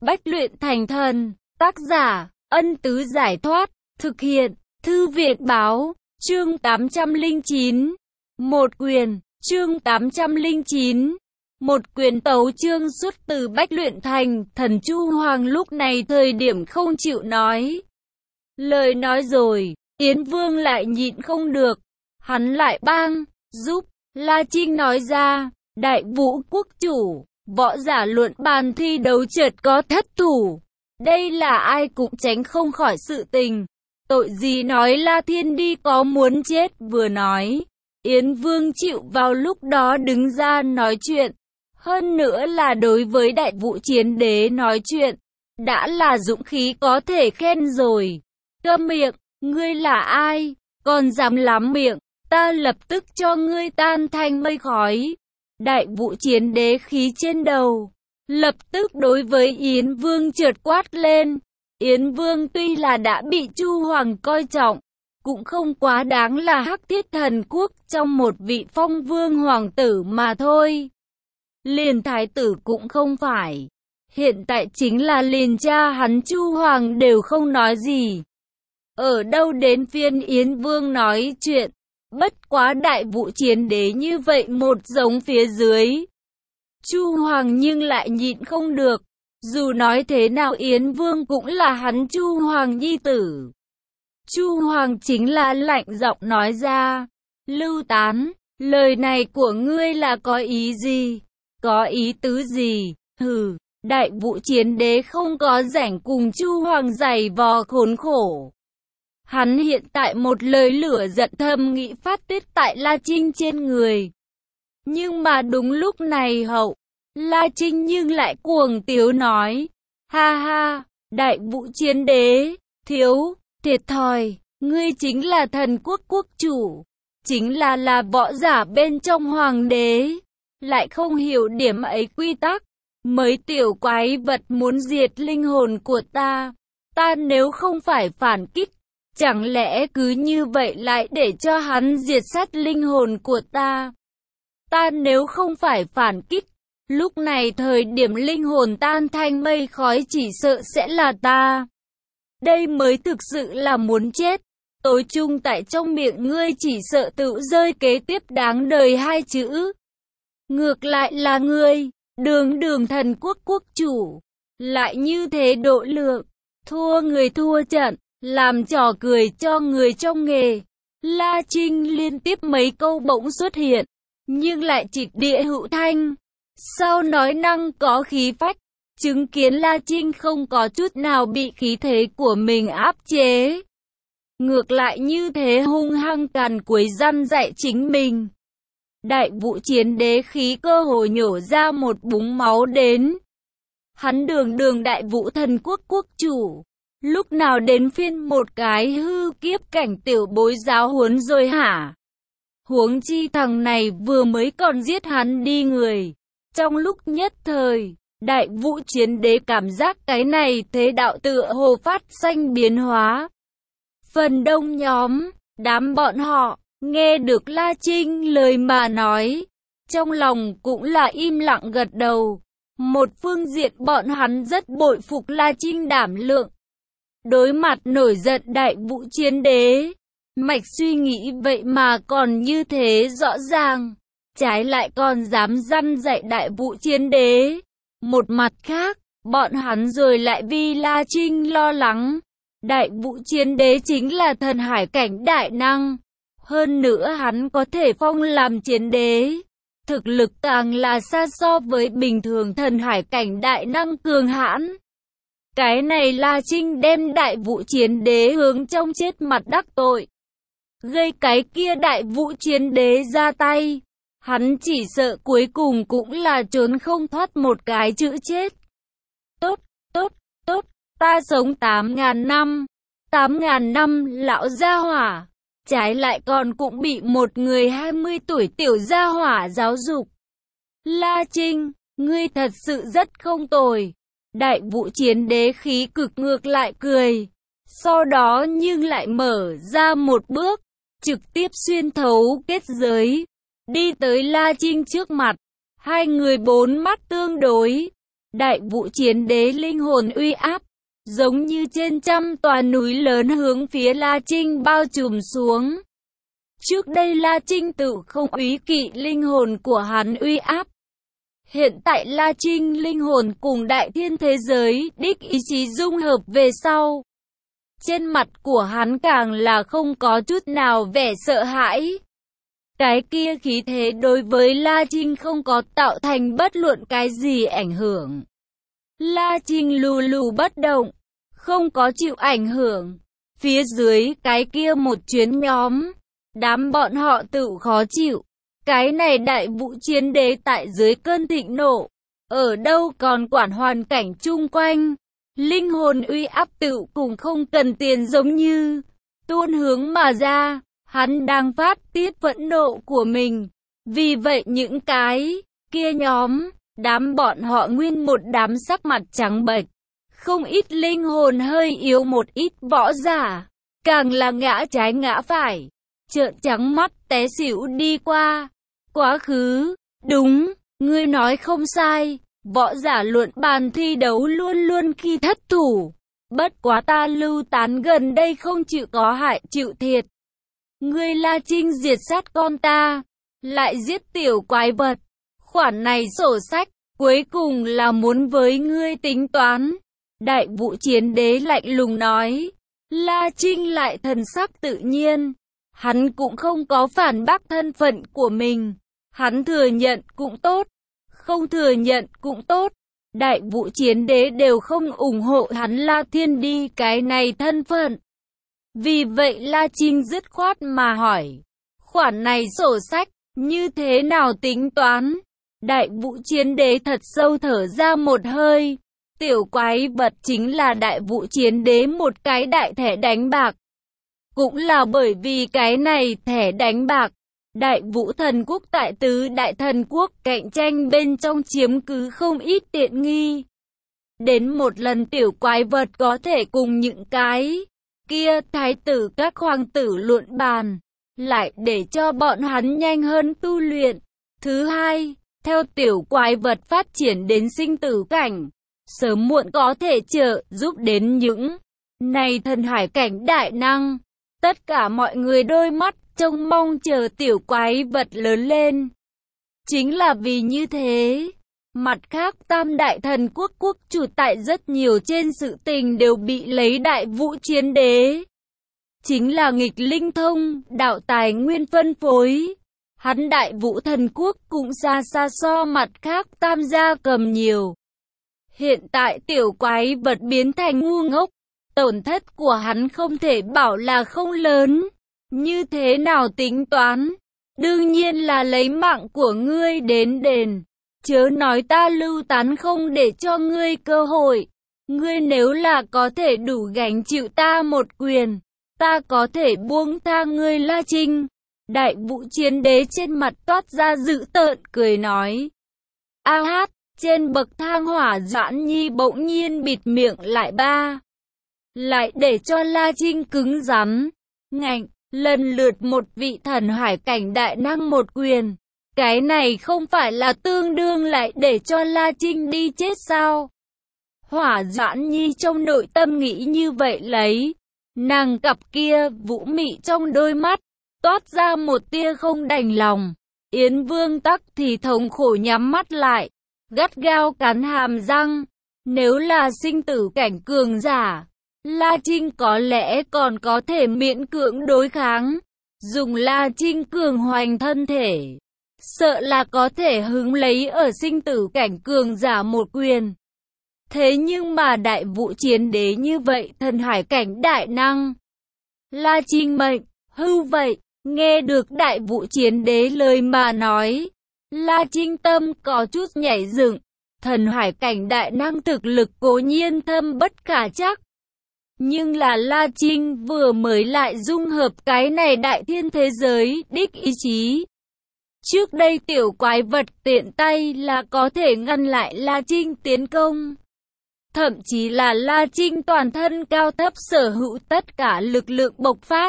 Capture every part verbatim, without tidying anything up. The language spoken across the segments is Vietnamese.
Bách luyện thành thần. Tác giả, Ân Tứ Giải Thoát. Thực hiện, Thư Viện Báo. Chương tám trăm lẻ chín. Một quyền. Chương tám trăm lẻ chín. Một quyền tấu chương xuất từ Bách luyện thành thần. Chu Hoàng lúc này thời điểm không chịu nói lời nói rồi, Yến Vương lại nhịn không được. Hắn lại bang, giúp, La Trinh nói ra, Đại Vũ quốc chủ, võ giả luận bàn thi đấu chợt có thất thủ. Đây là ai cũng tránh không khỏi sự tình. Tội gì nói La Thiên Đi có muốn chết vừa nói. Yến Vương chịu vào lúc đó đứng ra nói chuyện. Hơn nữa là đối với Đại Vũ Chiến Đế nói chuyện. Đã là dũng khí có thể khen rồi. Câm miệng, ngươi là ai? Còn dám lắm miệng, ta lập tức cho ngươi tan thành mây khói. Đại Vũ Chiến Đế khí trên đầu, lập tức đối với Yến Vương chợt quát lên. Yến Vương tuy là đã bị Chu Hoàng coi trọng, cũng không quá đáng là Hắc Thiết Thần Quốc trong một vị phong vương hoàng tử mà thôi. Liền thái tử cũng không phải. Hiện tại chính là liền cha hắn Chu Hoàng đều không nói gì. Ở đâu đến phiên Yến Vương nói chuyện. Bất quá Đại Vũ Chiến Đế như vậy một giống phía dưới. Chu Hoàng nhưng lại nhịn không được. Dù nói thế nào Yến Vương cũng là hắn Chu Hoàng nhi tử. Chu Hoàng chính là lạnh giọng nói ra. Lưu Tán, lời này của ngươi là có ý gì? Có ý tứ gì? Hừ, Đại Vũ Chiến Đế không có rảnh cùng Chu Hoàng giày vò khốn khổ. Hắn hiện tại một lời lửa giận thầm nghĩ phát tiết tại La Trinh trên người. Nhưng mà đúng lúc này hậu, La Trinh nhưng lại cuồng tiếu nói. Ha ha, Đại Vũ Chiến Đế, thiếu, thiệt thòi, ngươi chính là thần quốc quốc chủ. Chính là là võ giả bên trong hoàng đế. Lại không hiểu điểm ấy quy tắc. Mấy tiểu quái vật muốn diệt linh hồn của ta. Ta nếu không phải phản kích, chẳng lẽ cứ như vậy lại để cho hắn diệt sát linh hồn của ta? Ta nếu không phải phản kích, lúc này thời điểm linh hồn tan thành mây khói chỉ sợ sẽ là ta. Đây mới thực sự là muốn chết. Tối chung tại trong miệng ngươi chỉ sợ tự rơi kế tiếp đáng đời hai chữ. Ngược lại là ngươi, đường đường thần quốc quốc chủ, lại như thế độ lượng, thua người thua trận. Làm trò cười cho người trong nghề. La Trinh liên tiếp mấy câu bỗng xuất hiện, nhưng lại trịch địa hữu thanh. Sau nói năng có khí phách, chứng kiến La Trinh không có chút nào bị khí thế của mình áp chế. Ngược lại như thế hung hăng càn quấy răn dạy chính mình. Đại Vũ Chiến Đế khí cơ hồ nhổ ra một búng máu đến. Hắn đường đường Đại Vũ Thần Quốc quốc chủ. Lúc nào đến phiên một cái hư kiếp cảnh tiểu bối giáo huấn rồi hả? Huống chi thằng này vừa mới còn giết hắn đi người. Trong lúc nhất thời, Đại Vũ Chiến Đế cảm giác cái này thế đạo tựa hồ phát sinh biến hóa. Phần đông nhóm, đám bọn họ, nghe được La Trinh lời mà nói. Trong lòng cũng là im lặng gật đầu. Một phương diện bọn hắn rất bội phục La Trinh đảm lượng. Đối mặt nổi giận Đại Vũ Chiến Đế, mạch suy nghĩ vậy mà còn như thế rõ ràng, trái lại còn dám răn dạy Đại Vũ Chiến Đế. Một mặt khác, bọn hắn rồi lại vì La Trinh lo lắng. Đại Vũ Chiến Đế chính là thần hải cảnh đại năng, hơn nữa hắn có thể phong làm chiến đế. Thực lực càng là xa so với bình thường thần hải cảnh đại năng cường hãn. Cái này La Trinh đem Đại Vũ Chiến Đế hướng trong chết mặt đắc tội. Gây cái kia Đại Vũ Chiến Đế ra tay. Hắn chỉ sợ cuối cùng cũng là trốn không thoát một cái chữ chết. Tốt, tốt, tốt, ta sống tám ngàn năm. tám ngàn năm lão gia hỏa. Trái lại còn cũng bị một người hai mươi tuổi tiểu gia hỏa giáo dục. La Trinh, ngươi thật sự rất không tồi. Đại Vũ Chiến Đế khí cực ngược lại cười. Sau đó nhưng lại mở ra một bước, trực tiếp xuyên thấu kết giới, đi tới La Trinh trước mặt. Hai người bốn mắt tương đối. Đại Vũ Chiến Đế linh hồn uy áp, giống như trên trăm tòa núi lớn hướng phía La Trinh bao trùm xuống. Trước đây La Trinh tự không úy kỵ linh hồn của hắn uy áp. Hiện tại La Trinh linh hồn cùng đại thiên thế giới đích ý chí dung hợp về sau. Trên mặt của hắn càng là không có chút nào vẻ sợ hãi. Cái kia khí thế đối với La Trinh không có tạo thành bất luận cái gì ảnh hưởng. La Trinh lù lù bất động, không có chịu ảnh hưởng. Phía dưới cái kia một chuyến nhóm, đám bọn họ tự khó chịu. Cái này Đại Vũ Chiến Đế tại dưới cơn thịnh nộ, ở đâu còn quản hoàn cảnh chung quanh. Linh hồn uy áp tự cùng không cần tiền giống như tuôn hướng mà ra. Hắn đang phát tiết phẫn nộ của mình. Vì vậy những cái kia nhóm, đám bọn họ nguyên một đám sắc mặt trắng bệch. Không ít linh hồn hơi yếu, một ít võ giả, càng là ngã trái ngã phải, trợn trắng mắt té xỉu đi qua. Quá khứ, đúng, ngươi nói không sai, võ giả luận bàn thi đấu luôn luôn khi thất thủ. Bất quá ta Lưu Tán gần đây không chịu có hại chịu thiệt. Ngươi La Trinh diệt sát con ta, lại giết tiểu quái vật. Khoản này sổ sách, cuối cùng là muốn với ngươi tính toán. Đại Vũ Chiến Đế lạnh lùng nói. La Trinh lại thần sắc tự nhiên. Hắn cũng không có phản bác thân phận của mình. Hắn thừa nhận cũng tốt, không thừa nhận cũng tốt. Đại Vũ Chiến Đế đều không ủng hộ hắn La Thiên đi cái này thân phận. Vì vậy La Trinh dứt khoát mà hỏi. Khoản này sổ sách, như thế nào tính toán? Đại Vũ Chiến Đế thật sâu thở ra một hơi. Tiểu quái vật chính là Đại Vũ Chiến Đế một cái đại thẻ đánh bạc. Cũng là bởi vì cái này thẻ đánh bạc, Đại Vũ Thần Quốc tại tứ đại thần quốc cạnh tranh bên trong chiếm cứ không ít tiện nghi. Đến một lần tiểu quái vật có thể cùng những cái kia thái tử các hoàng tử luận bàn, lại để cho bọn hắn nhanh hơn tu luyện. Thứ hai, theo tiểu quái vật phát triển đến sinh tử cảnh, sớm muộn có thể trợ giúp đến những này thần hải cảnh đại năng. Tất cả mọi người đôi mắt trông mong chờ tiểu quái vật lớn lên. Chính là vì như thế, mặt khác tam đại thần quốc quốc chủ tại rất nhiều trên sự tình đều bị lấy Đại Vũ Chiến Đế. Chính là nghịch linh thông, đạo tài nguyên phân phối. Hắn Đại Vũ Thần Quốc cũng xa xa so mặt khác tam gia cầm nhiều. Hiện tại tiểu quái vật biến thành ngu ngốc, tổn thất của hắn không thể bảo là không lớn. Như thế nào tính toán? Đương nhiên là lấy mạng của ngươi đến đền. Chớ nói ta Lưu Tán không để cho ngươi cơ hội. Ngươi nếu là có thể đủ gánh chịu ta một quyền, ta có thể buông tha ngươi La Trinh. Đại Vũ Chiến Đế trên mặt toát ra dữ tợn cười nói. A hát, trên bậc thang hỏa Doãn Nhi bỗng nhiên bịt miệng lại ba. Lại để cho La Trinh cứng rắn. Ngạnh, lần lượt một vị thần hải cảnh đại năng một quyền. Cái này không phải là tương đương lại để cho La Trinh đi chết sao? Hỏa Doãn Nhi trong nội tâm nghĩ như vậy lấy. Nàng cặp kia vũ mị trong đôi mắt, toát ra một tia không đành lòng. Yến Vương Tắc thì thống khổ nhắm mắt lại, gắt gao cắn hàm răng. Nếu là sinh tử cảnh cường giả, La Trinh có lẽ còn có thể miễn cưỡng đối kháng. Dùng La Trinh cường hoành thân thể, sợ là có thể hứng lấy ở sinh tử cảnh cường giả một quyền. Thế nhưng mà Đại Vũ Chiến Đế như vậy thần hải cảnh đại năng, La Trinh mệnh, hư vậy. Nghe được Đại Vũ Chiến Đế lời mà nói, La Trinh tâm có chút nhảy dựng. Thần hải cảnh đại năng thực lực cố nhiên thâm bất khả chắc, nhưng là La Trinh vừa mới lại dung hợp cái này đại thiên thế giới đích ý chí. Trước đây tiểu quái vật tiện tay là có thể ngăn lại La Trinh tiến công. Thậm chí là La Trinh toàn thân cao thấp sở hữu tất cả lực lượng bộc phát,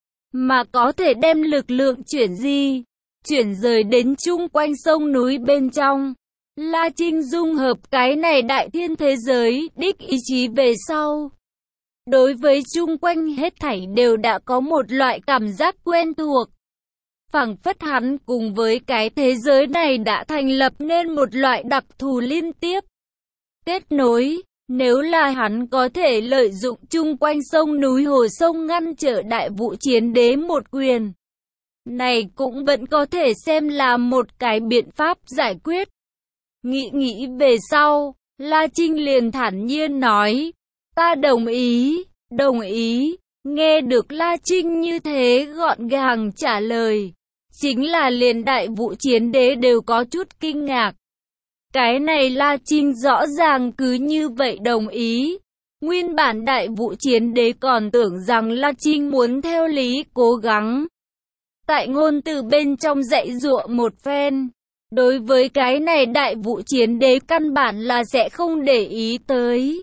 mà có thể đem lực lượng chuyển di, chuyển rời đến chung quanh sông núi bên trong. La Trinh dung hợp cái này đại thiên thế giới, đích ý chí về sau. Đối với chung quanh hết thảy đều đã có một loại cảm giác quen thuộc. Phảng phất hắn cùng với cái thế giới này đã thành lập nên một loại đặc thù liên tiếp. Kết nối, nếu là hắn có thể lợi dụng chung quanh sông núi hồ sông ngăn trở đại vũ chiến đế một quyền. Này cũng vẫn có thể xem là một cái biện pháp giải quyết. Nghĩ nghĩ về sau, La Trinh liền thản nhiên nói, ta đồng ý, đồng ý. Nghe được La Trinh như thế gọn gàng trả lời, chính là liền đại vũ chiến đế đều có chút kinh ngạc. Cái này La Trinh rõ ràng cứ như vậy đồng ý. Nguyên bản đại vũ chiến đế còn tưởng rằng La Trinh muốn theo lý cố gắng. Tại ngôn từ bên trong dạy dụa một phen. Đối với cái này đại vũ chiến đế căn bản là sẽ không để ý tới.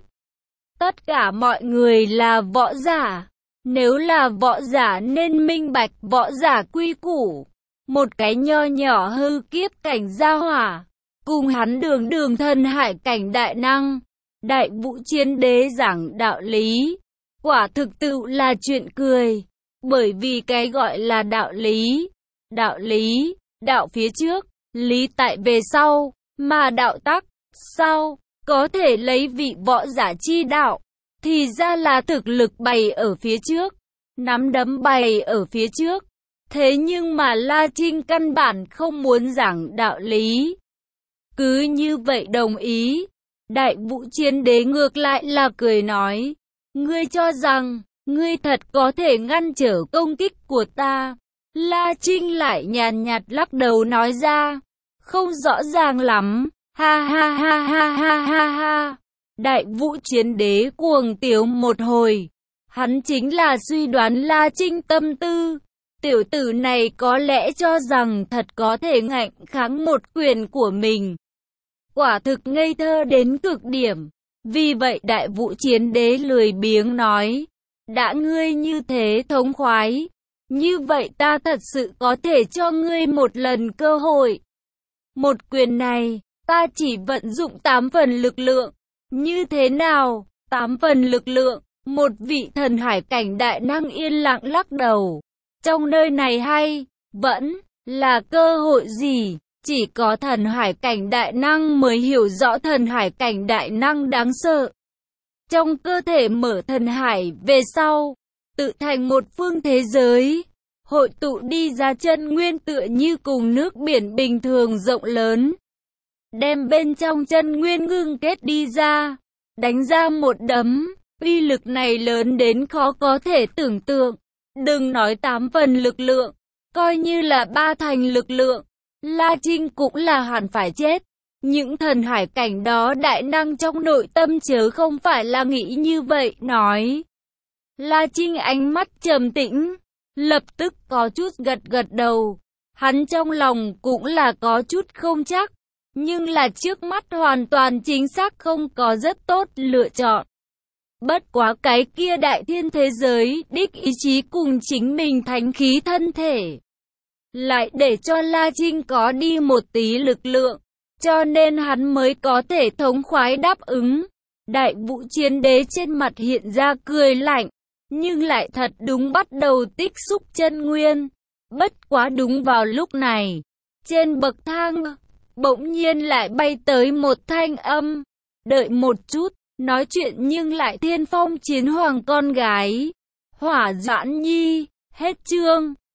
Tất cả mọi người là võ giả. Nếu là võ giả nên minh bạch võ giả quy củ. Một cái nho nhỏ hư kiếp cảnh gia hỏa. Cùng hắn đường đường thần hải cảnh đại năng. Đại vũ chiến đế giảng đạo lý. Quả thực tự là chuyện cười. Bởi vì cái gọi là đạo lý. Đạo lý, đạo phía trước. Lý tại về sau, mà đạo tắc, sau, có thể lấy vị võ giả chi đạo, thì ra là thực lực bày ở phía trước, nắm đấm bày ở phía trước. Thế nhưng mà La Trinh căn bản không muốn giảng đạo lý. Cứ như vậy đồng ý, đại vũ chiến đế ngược lại là cười nói, ngươi cho rằng, ngươi thật có thể ngăn trở công kích của ta. La Trinh lại nhàn nhạt lắc đầu nói ra, không rõ ràng lắm, ha ha ha ha ha ha ha. Đại vũ chiến đế cuồng tiếu một hồi, hắn chính là suy đoán La Trinh tâm tư. Tiểu tử này có lẽ cho rằng thật có thể ngạnh kháng một quyền của mình. Quả thực ngây thơ đến cực điểm. Vì vậy đại vũ chiến đế lười biếng nói, đã ngươi như thế thống khoái, như vậy ta thật sự có thể cho ngươi một lần cơ hội. Một quyền này, ta chỉ vận dụng tám phần lực lượng. Như thế nào? tám phần lực lượng. Một vị thần hải cảnh đại năng yên lặng lắc đầu. Trong nơi này hay, vẫn là cơ hội gì? Chỉ có thần hải cảnh đại năng mới hiểu rõ thần hải cảnh đại năng đáng sợ. Trong cơ thể mở thần hải về sau, tự thành một phương thế giới. Hội tụ đi ra chân nguyên tựa như cùng nước biển bình thường rộng lớn. Đem bên trong chân nguyên ngưng kết đi ra. Đánh ra một đấm. Uy lực này lớn đến khó có thể tưởng tượng. Đừng nói tám phần lực lượng. Coi như là ba thành lực lượng. La Trinh cũng là hẳn phải chết. Những thần hải cảnh đó đại năng trong nội tâm chớ không phải là nghĩ như vậy. Nói. La Trinh ánh mắt trầm tĩnh. Lập tức có chút gật gật đầu. Hắn trong lòng cũng là có chút không chắc. Nhưng là trước mắt hoàn toàn chính xác không có rất tốt lựa chọn. Bất quá cái kia đại thiên thế giới, đích ý chí cùng chính mình thánh khí thân thể. Lại để cho La Trinh có đi một tí lực lượng. Cho nên hắn mới có thể thống khoái đáp ứng. Đại vũ chiến đế trên mặt hiện ra cười lạnh. Nhưng lại thật đúng bắt đầu tích xúc chân nguyên. Bất quá đúng vào lúc này, trên bậc thang, bỗng nhiên lại bay tới một thanh âm. Đợi một chút, nói chuyện nhưng lại Thiên Phong Chiến Hoàng con gái. Hỏa Doãn Nhi, hết chương.